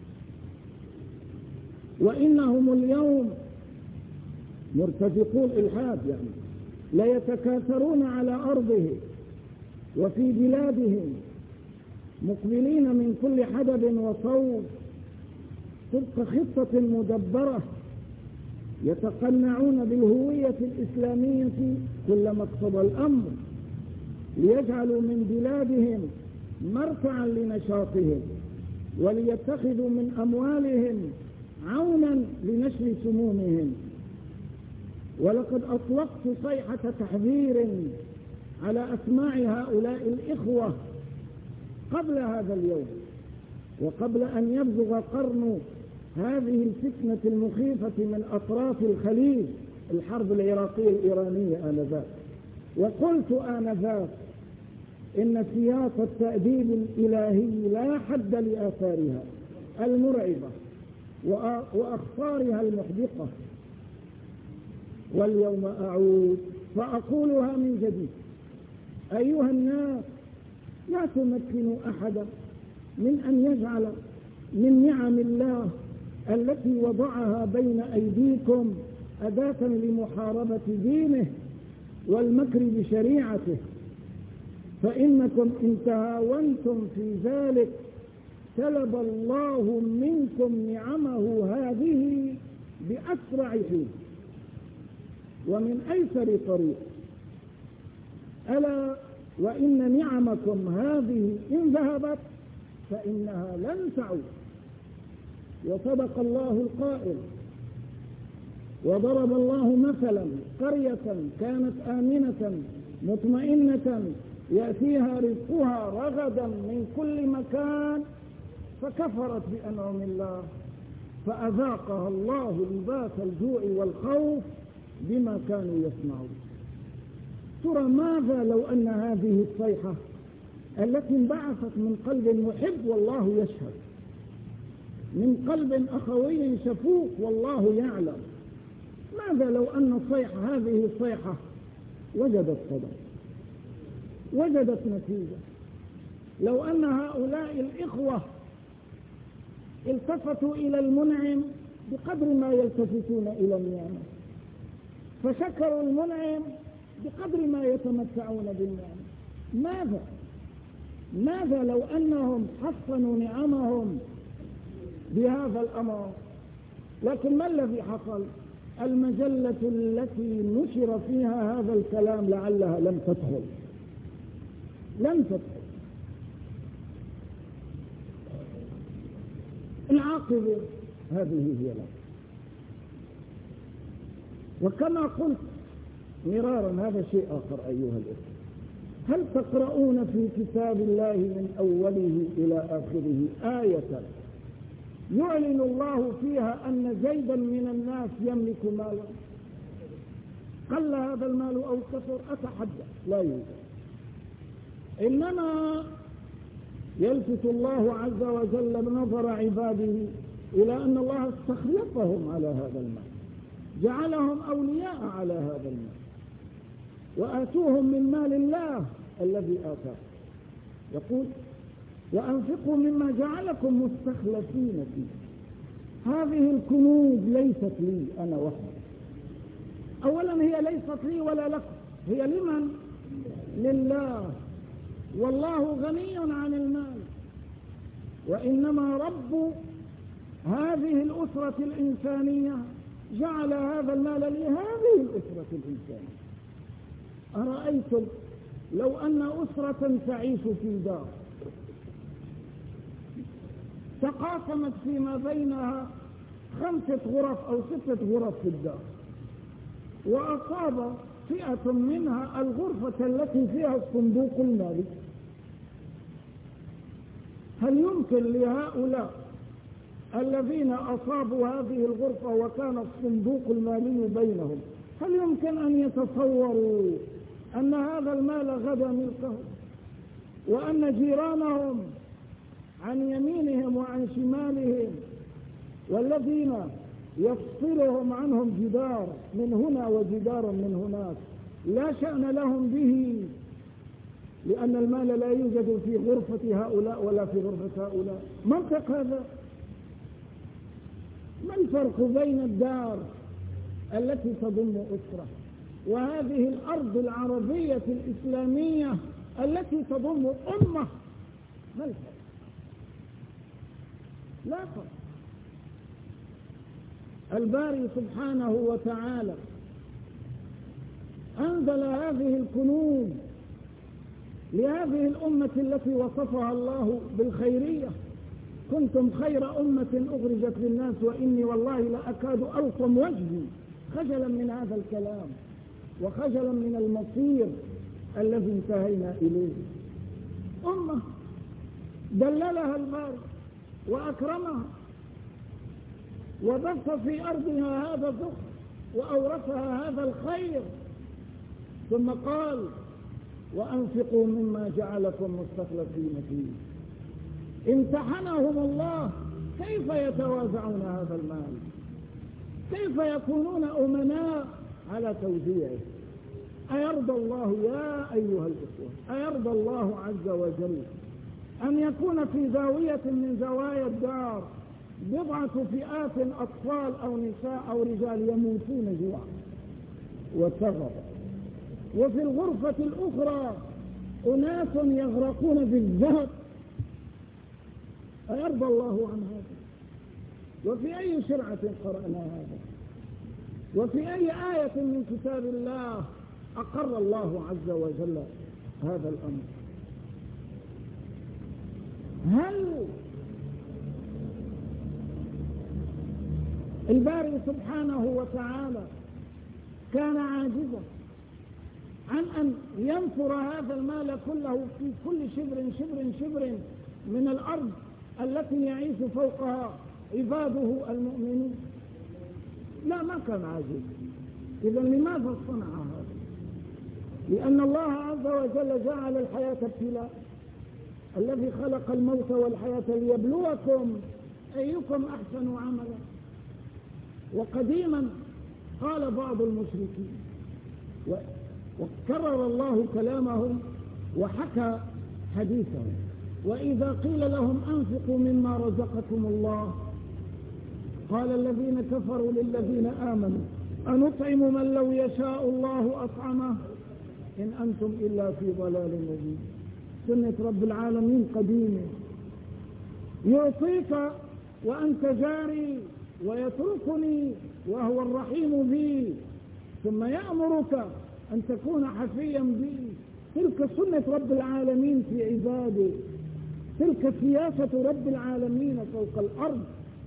S1: وإنهم اليوم مرتزقو الإلحاد ليتكاثرون على أرضه وفي بلادهم، مقبلين من كل حدب وصوب طبق خطة مدبرة، يتقنعون بالهوية الإسلامية كلما اقتضى الأمر، ليجعلوا من بلادهم مرتعا لنشاطهم، وليتخذوا من أموالهم عونا لنشر سمومهم. ولقد أطلقت صيحة تحذير على أسماع هؤلاء الإخوة قبل هذا اليوم، وقبل أن يبزغ قرن هذه الفتنة المخيفة من أطراف الخليج، الحرب العراقية الإيرانية آنذاك. وقلت آنذاك إن سياق التأديب الإلهي لا حد لآثارها المرعبة وأخطارها المحدقة. واليوم أعود فأقولها من جديد: أيها الناس، لا تمكنوا أحدا من أن يجعل من نعم الله التي وضعها بين أيديكم أداة لمحاربة دينه والمكر بشريعته، فإنكم إن تهاونتم في ذلك سلب الله منكم نعمه هذه بأسرع حين ومن أيسر طريق. ألا وإن نعمكم هذه إن ذهبت فإنها لن تعود. وصدق الله القائل: وضرب الله مثلا قرية كانت آمنة مطمئنة يأتيها رزقها رغدا من كل مكان فكفرت بأنعم الله فأذاقها الله لباس الجوع والخوف بما كانوا يصنعون. ترى ماذا لو أن هذه الصيحة التي انبعثت من قلب محب والله يشهد، من قلب أخوي شفوق والله يعلم، ماذا لو أن هذه الصيحة وجدت صدى، وجدت نتيجة؟ لو أن هؤلاء الإخوة التفتوا إلى المنعم بقدر ما يلتفتون إلى النعمة، فشكروا المنعم بقدر ما يتمتعون بالنعمة، ماذا لو أنهم حصنوا نعمهم بهذا الأمر؟ لكن ما الذي حصل؟ المجلة التي نشر فيها هذا الكلام لعلها لم تدخل. العاقبة هذه هي لك. وكما قلت مرارا، هذا شيء آخر أيها الإخوة: هل تقرؤون في كتاب الله من أوله إلى آخره آية يعلن الله فيها أن زيدا من الناس يملك مالا؟ قل هذا المال أو كثر؟ أتحدث لا يوجد. إنما يلفت الله عز وجل بنظر عباده إلى أن الله استخلفهم على هذا المال، جعلهم أولياء على هذا المال، وآتوهم من مال الله الذي آتاه. يقول: وأنفقوا مما جعلكم مستخلفين فيه. هذه الكنوز ليست لي أنا وحدي، أولا هي ليست لي ولا لكم، هي لمن؟ لله، والله غني عن المال، وإنما رب هذه الأسرة الإنسانية جعل هذا المال لهذه الأسرة الإنسانية. أرأيتم لو أن أسرة تعيش في دار تقاسمت فيما بينها 5 غرف أو 6 غرف في الدار، وأصاب فئة منها الغرفة التي فيها الصندوق المالي، هل يمكن لهؤلاء الذين أصابوا هذه الغرفة وكان الصندوق المالي بينهم، هل يمكن أن يتصوروا أن هذا المال غدا ملكهم، وأن جيرانهم عن يمينهم وعن شمالهم والذين يفصلهم عنهم جدار من هنا وجدار من هناك لا شأن لهم به، لأن المال لا يوجد في غرفة هؤلاء ولا في غرفة هؤلاء؟ منطق هذا؟ ما الفرق بين الدار التي تضم أسرة وهذه الأرض العربية الإسلامية التي تضم أمة؟ ما الفرق؟ لا فرق. الباري سبحانه وتعالى أنزل هذه الكنوز لهذه الأمة التي وصفها الله بالخيرية: كنتم خير أمة أخرجت للناس وإني والله لأكاد ألطم وجهي خجلا من هذا الكلام وخجلا من المصير الذي انتهينا إليه. أمة دللها الباري وأكرمها وبث في أرضها هذا الذخر وأورثها هذا الخير، ثم قال: وأنفقوا مما جعلكم مستخلفين فيه. امتحنهم الله، كيف يتوازعون هذا المال؟ كيف يكونون أمناء على توزيعه؟ أيرضى الله يا أيها الإخوة، أيرضى الله عز وجل أن يكون في زاوية من زوايا الدار 1 فئات أطفال أو نساء أو رجال يموتون جوعا وسغرا، وفي الغرفة الأخرى أناس يغرقون بالذهب؟ أيرضى الله عن هذا؟ وفي أي شرعة قرأنا هذا؟ وفي أي آية من كتاب الله أقر الله عز وجل هذا الأمر؟ هل الباري سبحانه وتعالى كان عاجزا عن أن ينثر هذا المال كله في كل شبر من الأرض التي يعيش فوقها عباده المؤمنين؟ لا، ما كان عاجزا. إذا لماذا صنع هذا؟ لأن الله عز وجل جعل الحياة ابتلاء، الذي خلق الموت والحياة ليبلوكم أيكم أحسن عملا. وقديما قال بعض المشركين وكرر الله كلامهم وحكى حديثهم: وإذا قيل لهم أنفقوا مما رزقكم الله قال الذين كفروا للذين آمنوا أنطعم من لو يشاء الله أطعمه إن أنتم إلا في ضلال مبين. سنة رب العالمين قديمة، يعطيك وأنت جاري ويتركني وهو الرحيم بي، ثم يأمرك أن تكون حفيا بي. تلك سنة رب العالمين في عباده، تلك سياسة رب العالمين فوق الأرض.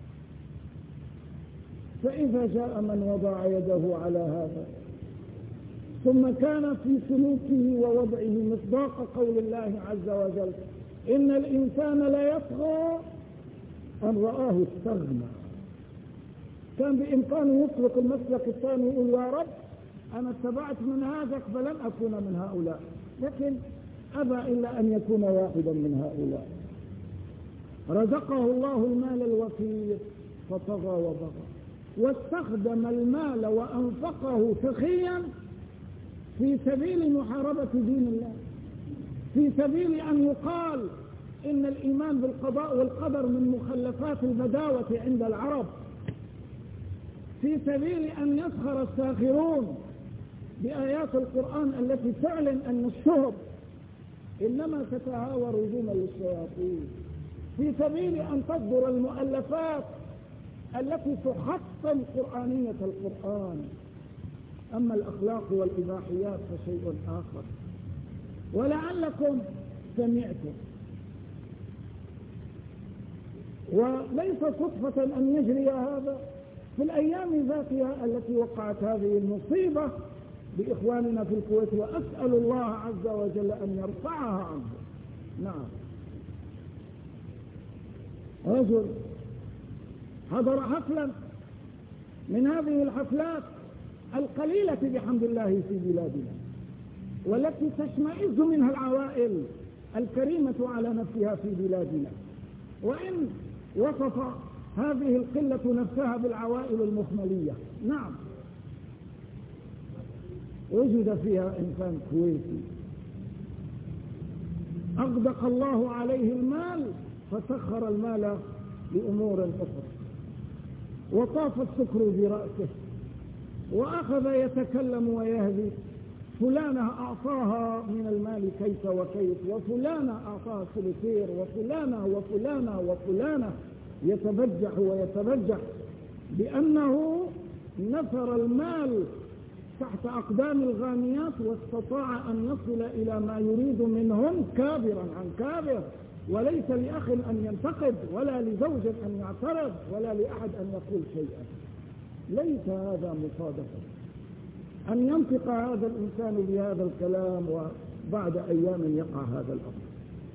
S1: فإذا جاء من وضع يده على هذا ثم كان في سلوكه ووضعه مصداق قول الله عز وجل: إن الإنسان لا يطغى أن رآه استغنى، كان بإمكانه يسلك المسلك الثاني ويقول: يا رب أنا اتبعت منهاجك فلن أكون من هؤلاء، لكن أبى إلا أن يكون واحدا من هؤلاء. رزقه الله المال الوفير فطغى وبغى، واستخدم المال وأنفقه سخيا في سبيل محاربة دين الله، في سبيل أن يقال إن الإيمان بالقضاء والقدر من مخلفات البداوة عند العرب، في سبيل أن يسخر الساخرون بآيات القرآن التي تعلن أن الشهب إنما تتهاور هجوما للشياطين، في سبيل أن تصدر المؤلفات التي تحطم قرآنية القرآن. أما الأخلاق والإباحيات فشيء آخر. ولعلكم سمعتم، وليس صدفة أن يجري هذا في الأيام ذاتها التي وقعت هذه المصيبة بإخواننا في الكويت، وأسأل الله عز وجل أن يرفعها عنه. نعم، رجل حضر حفلا من هذه الحفلات القليلة بحمد الله في بلادنا، والتي تشمئز منها العوائل الكريمة على نفسها في بلادنا، وإن وصف هذه القلة نفسها بالعوائل المخملية. نعم، وجد فيها إنسان كويتي أغدق الله عليه المال فسخر المال لأمور أخرى، وطاف السكر برأسه وأخذ يتكلم ويهدي: فلانة أعطاها من المال كيف وكيف، وفلانة أعطاها سلسير، وفلانة وفلانة وفلانة، يتبجح ويتبجح بأنه نثر المال تحت أقدام الغانيات واستطاع أن يصل إلى ما يريد منهم كابرا عن كابر. وليس لأخ أن ينتقد، ولا لزوج أن يعترض، ولا لأحد أن يقول شيئا. ليس هذا مصادفة أن ينطق هذا الإنسان بهذا الكلام وبعد أيام يقع هذا الأمر.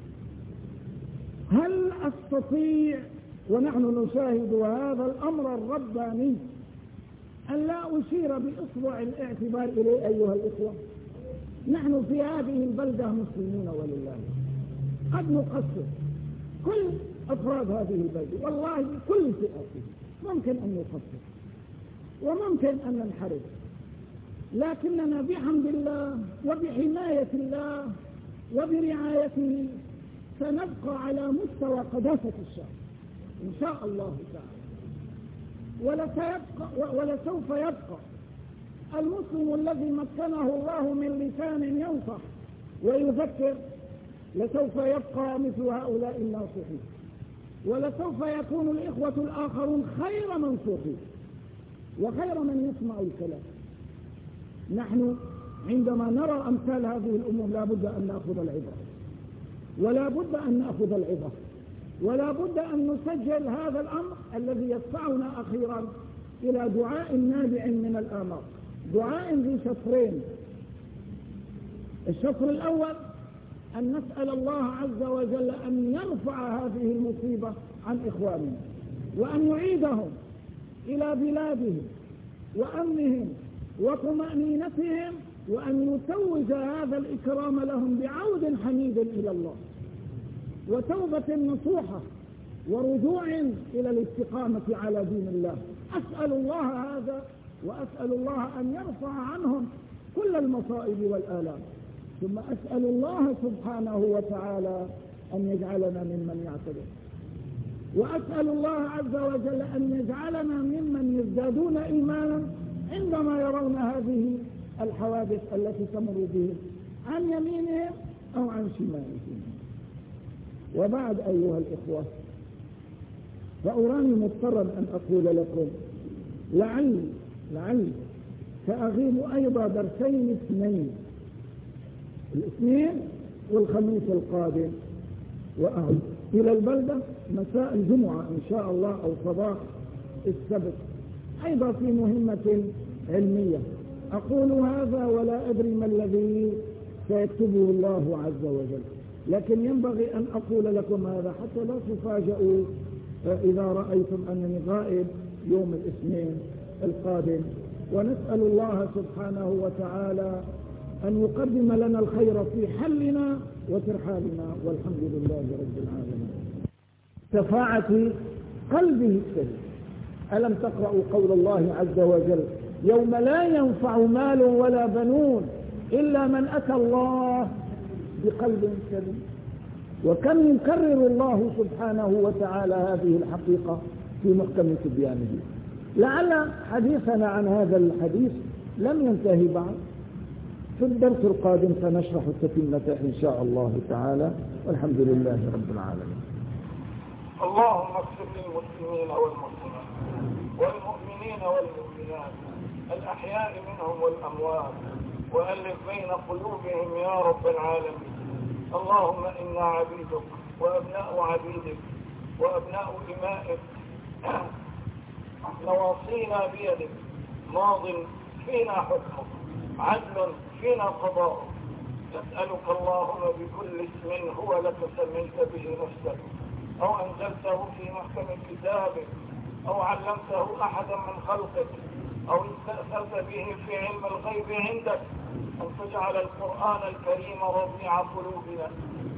S1: هل أستطيع ونحن نشاهد هذا الأمر الرباني أن لا أشير بإصبع الاعتبار إليه أيها الإخوة؟ نحن في هذه البلدة مسلمون ولله، قد نقصر كل أفراد هذه البلدة، والله كل فئاته ممكن أن نقصر وممكن أن ننحرف، لكننا بحمد الله وبحماية الله وبرعايته سنبقى على مستوى قداسة الشعب إن شاء الله تعالى. ولسوف يبقى المسلم الذي مكنه الله من لسان ينصح ويذكر، لسوف يبقى مثل هؤلاء الناصحين، ولسوف يكون الإخوة الآخرون خير منصوحين وخير من يسمع الكلام. نحن عندما نرى أمثال هذه الأمور لا بد أن نأخذ العبرة، ولا بد أن نأخذ العبرة، ولا بد أن نسجل هذا الأمر الذي يدفعنا أخيرا إلى دعاء نابع من الآمال، دعاء ذي شطرين. الشطر الأول أن نسأل الله عز وجل أن يرفع هذه المصيبة عن إخواننا، وأن يعيدهم إلى بلادهم وأمنهم وطمأنينتهم، وأن يتوج هذا الإكرام لهم بعود حميد إلى الله وتوبة نصوحة ورجوع إلى الاستقامة على دين الله. أسأل الله هذا، وأسأل الله أن يرفع عنهم كل المصائب والآلام، ثم أسأل الله سبحانه وتعالى أن يجعلنا ممن يعتبر، وأسأل الله عز وجل أن يجعلنا ممن يزدادون إيمانا عندما يرون هذه الحوادث التي تمر بهم عن يمينهم أو عن شمالهم. وبعد أيها الإخوة، فأراني مضطرا أن أقول لكم لعل سأغيب أيضا درسين اثنين، الاثنين والخميس القادم، وأعود إلى البلدة مساء الجمعة إن شاء الله أو صباح السبت، أيضا في مهمة علمية. أقول هذا ولا أدري ما الذي سيكتبه الله عز وجل، لكن ينبغي أن أقول لكم هذا حتى لا تفاجئوا إذا رأيتم أنني غائب يوم الاثنين القادم. ونسأل الله سبحانه وتعالى أن يقدم لنا الخير في حلنا وترحالنا، والحمد لله رب العالمين. شفاعة قلبه السليم. ألم تقرأوا قول الله عز وجل: يوم لا ينفع مال ولا بنون إلا من أتى الله بقلب سليم. وكم يكرر الله سبحانه وتعالى هذه الحقيقة في محكم تبيانه. لعل حديثنا عن هذا الحديث لم ينتهي بعد، في الدرس القادم سنشرح التتمة إن شاء الله تعالى، والحمد لله رب العالمين.
S2: اللهم اغفر للمسلمين والمسلمات والمؤمنين والمؤمنات الأحياء منهم والأموات، وألف بين قلوبهم يا رب العالمين. اللهم إنا عبيدك وأبناء عبيدك وأبناء إمائك، نواصينا بيدك، ماض فينا حكمك، عدل فينا قضاء. نسألك اللهم بكل اسم هو لك سميت به نفسك أو أنزلته في محكم كتابك أو علمته أحدا من خلقك أو استأثرت به في علم الغيب عندك، أن تجعل القرآن الكريم ربيع قلوبنا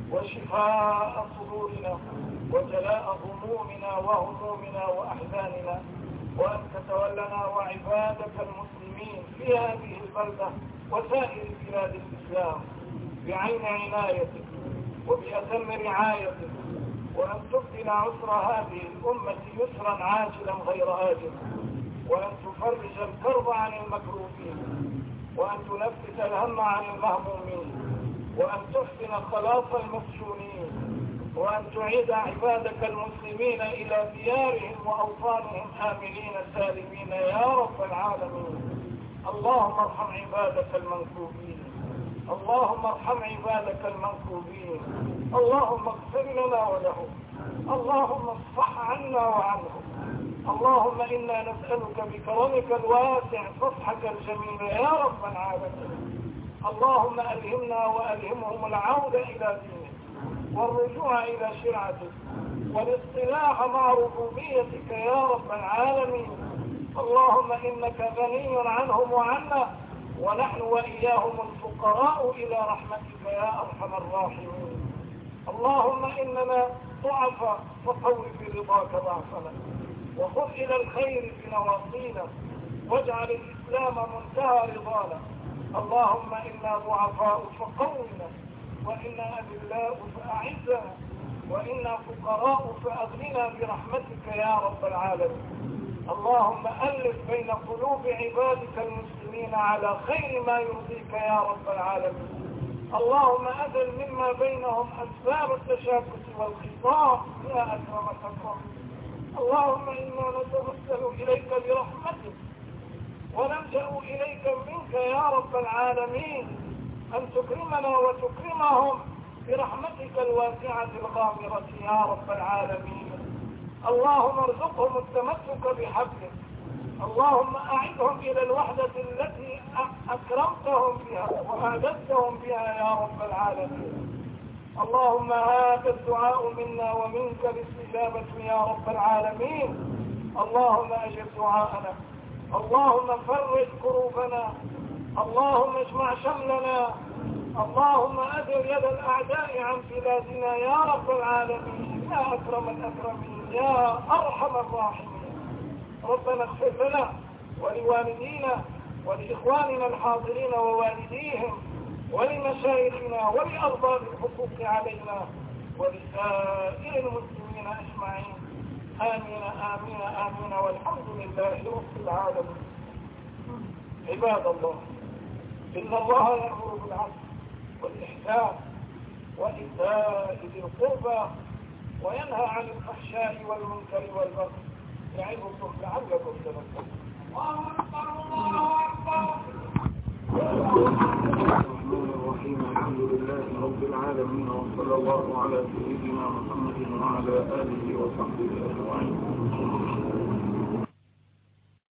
S2: وشفاء صدورنا وجلاء همومنا وهمومنا وأحزاننا، وأن تتولنا وعبادك المسلمين في هذه البلدة وسائر بلاد الإسلام بعين عنايتك وبأتم رعايتك، وأن تبدل عسر هذه الأمة يسرا عاجلا غير آجل، وأن تفرج الكرب عن المكروبين، وأن تنفس الهم عن المهمومين، وأن تحسن خلاص المسجونين، وأن تعيد عبادك المسلمين إلى ديارهم وأوطانهم آمنين سالمين يا رب العالمين. اللهم ارحم عبادك المنكوبين، اللهم ارحم عبادك المنكوبين، اللهم اغفر لنا ولهم، اللهم اصفح عنا وعنهم. اللهم إنا نسألك بكرمك الواسع صفحك الجميل يا رب العالمين. اللهم ألهمنا وألهمهم العودة إلى دينك والرجوع إلى شرعتك والاصطلاح مع ربوبيتك يا رب العالمين. اللهم إنك غني عنهم وعنا، ونحن وإياهم الفقراء إلى رحمتك يا أرحم الراحمين. اللهم إننا ضعفاء فقوي برضاك ضعفنا، وخذ إلى الخير بنواصينا، واجعل الإسلام منتهى رضانا. اللهم إنا ضعفاء فقونا، وإنا أذلاء فأعزنا، وإنا فقراء فأغننا برحمتك يا رب العالمين. اللهم ألف بين قلوب عبادك المسلمين على خير ما يرضيك يا رب العالمين. اللهم أزل مما بينهم أسباب التشاكس والخصام يا أكرم الأكرمين. اللهم إنا نتوسل إليك برحمتك ونلجأ إليك منك يا رب العالمين أن تكرمنا وتكرمهم برحمتك الواسعة الغامرة يا رب العالمين. اللهم ارزقهم التمسك بحبلك، اللهم أعدهم إلى الوحدة التي أكرمتهم بها وأعددتهم بها يا رب العالمين. اللهم هذا الدعاء منا ومنك الاستجابة يا رب العالمين. اللهم أجب دعاءنا، اللهم فرج كروبنا، اللهم اجمع شملنا، اللهم أدر يد الأعداء عن بلادنا يا رب العالمين يا أكرم الأكرمين يا أرحم الراحمين. ربنا اغفر لنا ولوالدينا ولإخواننا الحاضرين ووالديهم ولمشايخنا ولأرباب الحقوق علينا ولسائر المسلمين أجمعين. آمين آمين آمين، والحمد لله رب العالمين. عباد الله، إن الله يأمر بالعدل والإحسان وإيتاء ذي القربى وينهى عن الفحشاء والمنكر والبغي يعظكم لعلكم تذكرون. الله أكبر. الرحمن الرحيم، الحمد لله رب العالمين، وصلى الله على سيدنا محمد وعلى آله وصحبه أجمعين.